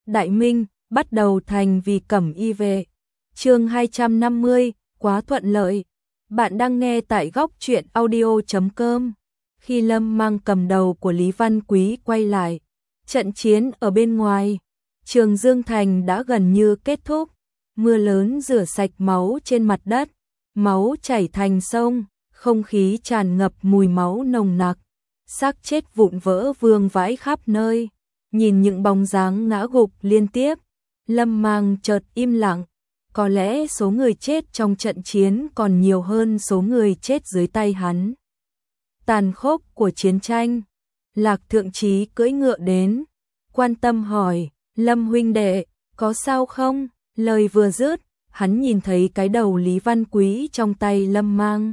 Đại Minh, bắt đầu thành vì Cẩm Y vệ. Chương 250, quá thuận lợi. Bạn đang nghe tại góc truyện audio.com. Khi Lâm Mang cầm đầu của Lý Văn Quý quay lại, trận chiến ở bên ngoài Trường Dương Thành đã gần như kết thúc. Mưa lớn rửa sạch máu trên mặt đất, máu chảy thành sông, không khí tràn ngập mùi máu nồng nặc, xác chết vụn vỡ vương vãi khắp nơi. Nhìn những bóng dáng ngã gục liên tiếp, Lâm Mang chợt im lặng. Có lẽ số người chết trong trận chiến còn nhiều hơn số người chết dưới tay hắn. Tàn khốc của chiến tranh. Lạc Thượng Chí cưỡi ngựa đến, quan tâm hỏi, Lâm huynh đệ, có sao không? Lời vừa dứt, hắn nhìn thấy cái đầu Lý Văn Quý trong tay Lâm Mang.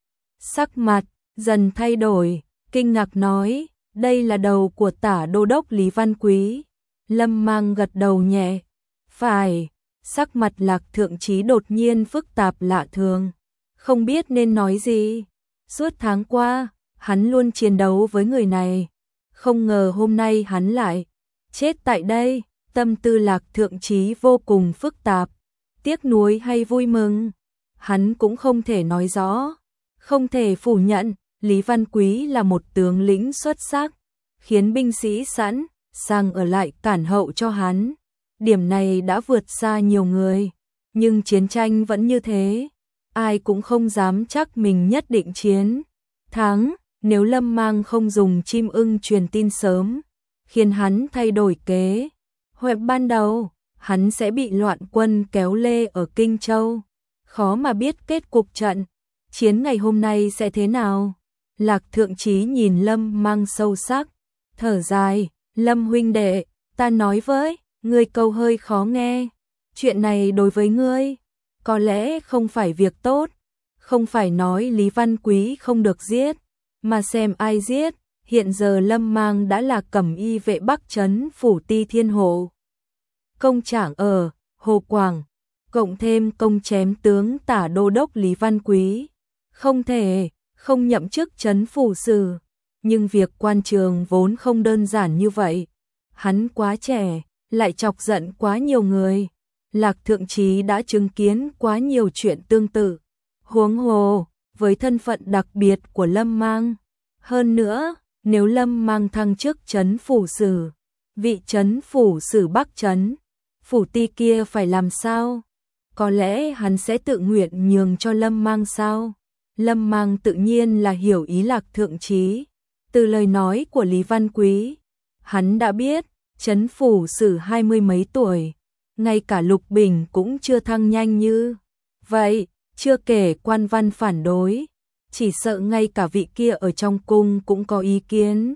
Sắc mặt dần thay đổi, kinh ngạc nói, đây là đầu của Tả Đô đốc Lý Văn Quý. Lâm Mang gật đầu nhẹ, phải. Sắc mặt Lạc Thượng Chí đột nhiên phức tạp lạ thường, không biết nên nói gì. Suốt tháng qua, hắn luôn chiến đấu với người này, không ngờ hôm nay hắn lại chết tại đây. Tâm tư Lạc Thượng Chí vô cùng phức tạp, tiếc nuối hay vui mừng, hắn cũng không thể nói rõ. Không thể phủ nhận, Lý Văn Quý là một tướng lĩnh xuất sắc, khiến binh sĩ sẵn sàng ở lại cản hậu cho hắn. Điểm này đã vượt xa nhiều người, nhưng chiến tranh vẫn như thế, ai cũng không dám chắc mình nhất định chiến thắng. Nếu Lâm Mang không dùng chim ưng truyền tin sớm, khiến hắn thay đổi kế hoạch ban đầu, hắn sẽ bị loạn quân kéo lê ở Kinh Châu, khó mà biết kết cục trận chiến ngày hôm nay sẽ thế nào. Lạc Thượng Chí nhìn Lâm Mang sâu sắc, thở dài, Lâm huynh đệ, ta nói với ngươi câu hơi khó nghe, chuyện này đối với ngươi có lẽ không phải việc tốt, không phải nói Lý Văn Quý không được giết, mà xem ai giết. Hiện giờ Lâm Mang đã là Cẩm Y vệ Bắc trấn phủ Ti Thiên Hộ công trạng ở Hồ Quảng, cộng thêm công chém tướng Tả Đô đốc Lý Văn Quý, không thể không nhậm chức trấn phủ sử. Nhưng việc quan trường vốn không đơn giản như vậy, hắn quá trẻ, lại chọc giận quá nhiều người. Lạc Thượng Chí đã chứng kiến quá nhiều chuyện tương tự, huống hồ với thân phận đặc biệt của Lâm Mang. Hơn nữa, nếu Lâm Mang thăng chức trấn phủ sử, vị trấn phủ sử Bắc trấn phủ Ti kia phải làm sao? Có lẽ hắn sẽ tự nguyện nhường cho Lâm Mang sao? Lâm Mang tự nhiên là hiểu ý Lạc Thượng Chí. Từ lời nói của Lý Văn Quý, hắn đã biết trấn phủ sử 20 mấy tuổi, ngay cả Lục Bình cũng chưa thăng nhanh như vậy, chưa kể quan văn phản đối, chỉ sợ ngay cả vị kia ở trong cung cũng có ý kiến.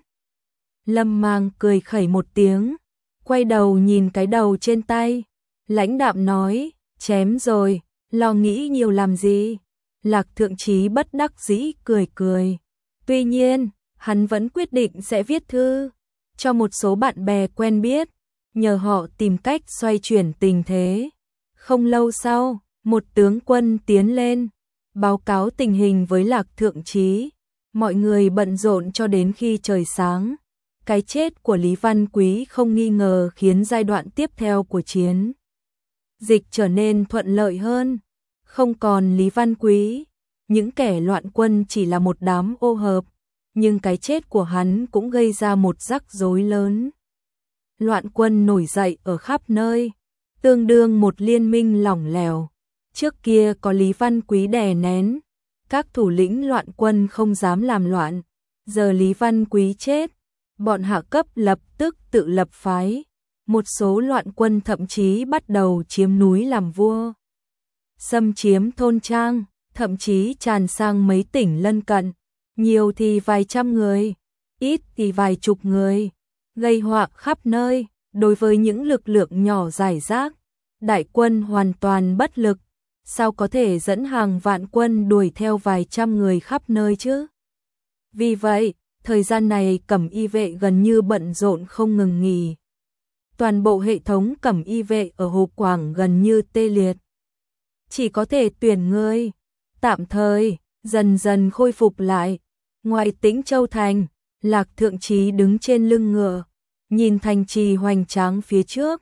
Lâm Mang cười khẩy một tiếng, quay đầu nhìn cái đầu trên tay, lãnh đạm nói, chém rồi, lo nghĩ nhiều làm gì. Lạc Thượng Chí bất đắc dĩ cười cười. Tuy nhiên, hắn vẫn quyết định sẽ viết thư cho một số bạn bè quen biết, nhờ họ tìm cách xoay chuyển tình thế. Không lâu sau, một tướng quân tiến lên, báo cáo tình hình với Lạc Thượng Chí. Mọi người bận rộn cho đến khi trời sáng. Cái chết của Lý Văn Quý không nghi ngờ khiến giai đoạn tiếp theo của chiến dịch trở nên thuận lợi hơn. Không còn Lý Văn Quý, những kẻ loạn quân chỉ là một đám ô hợp, nhưng cái chết của hắn cũng gây ra một rắc rối lớn. Loạn quân nổi dậy ở khắp nơi, tương đương một liên minh lỏng lẻo. Trước kia có Lý Văn Quý đè nén, các thủ lĩnh loạn quân không dám làm loạn. Giờ Lý Văn Quý chết, bọn hạ cấp lập tức tự lập phái. Một số loạn quân thậm chí bắt đầu chiếm núi làm vua, xâm chiếm thôn trang, thậm chí tràn sang mấy tỉnh lân cận. Nhiều thì vài trăm người, ít thì vài chục người, gây họa khắp nơi. Đối với những lực lượng nhỏ rải rác, đại quân hoàn toàn bất lực, sao có thể dẫn hàng vạn quân đuổi theo vài trăm người khắp nơi chứ? Vì vậy, thời gian này Cẩm Y vệ gần như bận rộn không ngừng nghỉ. Toàn bộ hệ thống Cẩm Y vệ ở Hồ Quảng gần như tê liệt. Chỉ có thể tuyển người, tạm thời, dần dần khôi phục lại. Ngoài Tĩnh Châu thành, Lạc Thượng Chí đứng trên lưng ngựa, nhìn thành trì hoành tráng phía trước,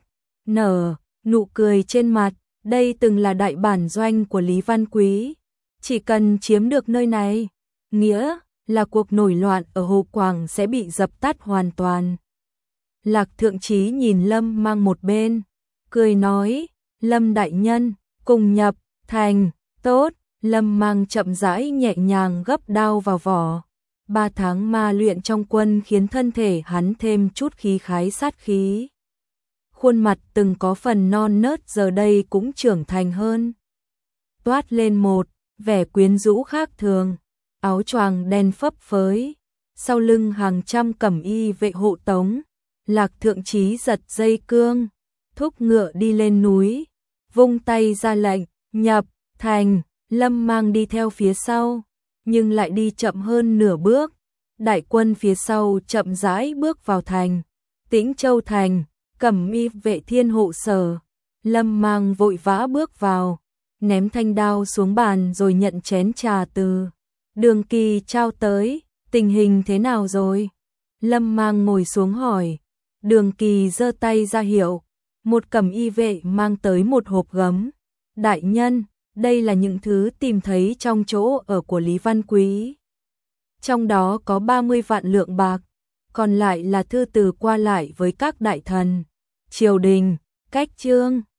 nở nụ cười trên mặt, đây từng là đại bản doanh của Lý Văn Quý. Chỉ cần chiếm được nơi này, nghĩa là cuộc nổi loạn ở Hồ Quảng sẽ bị dập tắt hoàn toàn. Lạc Thượng Chí nhìn Lâm Mang một bên, cười nói, Lâm đại nhân, cùng nhập thành, tốt. Lâm Mang chậm rãi nhẹ nhàng gấp đao vào vỏ. 3 tháng ma luyện trong quân khiến thân thể hắn thêm chút khí khái sát khí. Khuôn mặt từng có phần non nớt giờ đây cũng trưởng thành hơn. Toát lên một vẻ quyến rũ khác thường, áo choàng đen phấp phới, sau lưng hàng trăm cẩm y vệ hộ tống. Lạc Thượng Chí giật dây cương, thúc ngựa đi lên núi, vung tay ra lệnh, nhập thành. Lâm Mang đi theo phía sau, nhưng lại đi chậm hơn nửa bước. Đại quân phía sau chậm rãi bước vào thành. Tĩnh Châu thành, cẩm y vệ thiên hộ sở. Lâm Mang vội vã bước vào, ném thanh đao xuống bàn rồi nhận chén trà từ Đường Kỳ trao tới. Tình hình thế nào rồi? Lâm Mang ngồi xuống hỏi. Đường Kỳ giơ tay ra hiệu. Một cẩm y vệ mang tới một hộp gấm. Đại nhân, đây là những thứ tìm thấy trong chỗ ở của Lý Văn Quý. Trong đó có 30 vạn lượng bạc, còn lại là thư từ qua lại với các đại thần, triều đình, cách chương.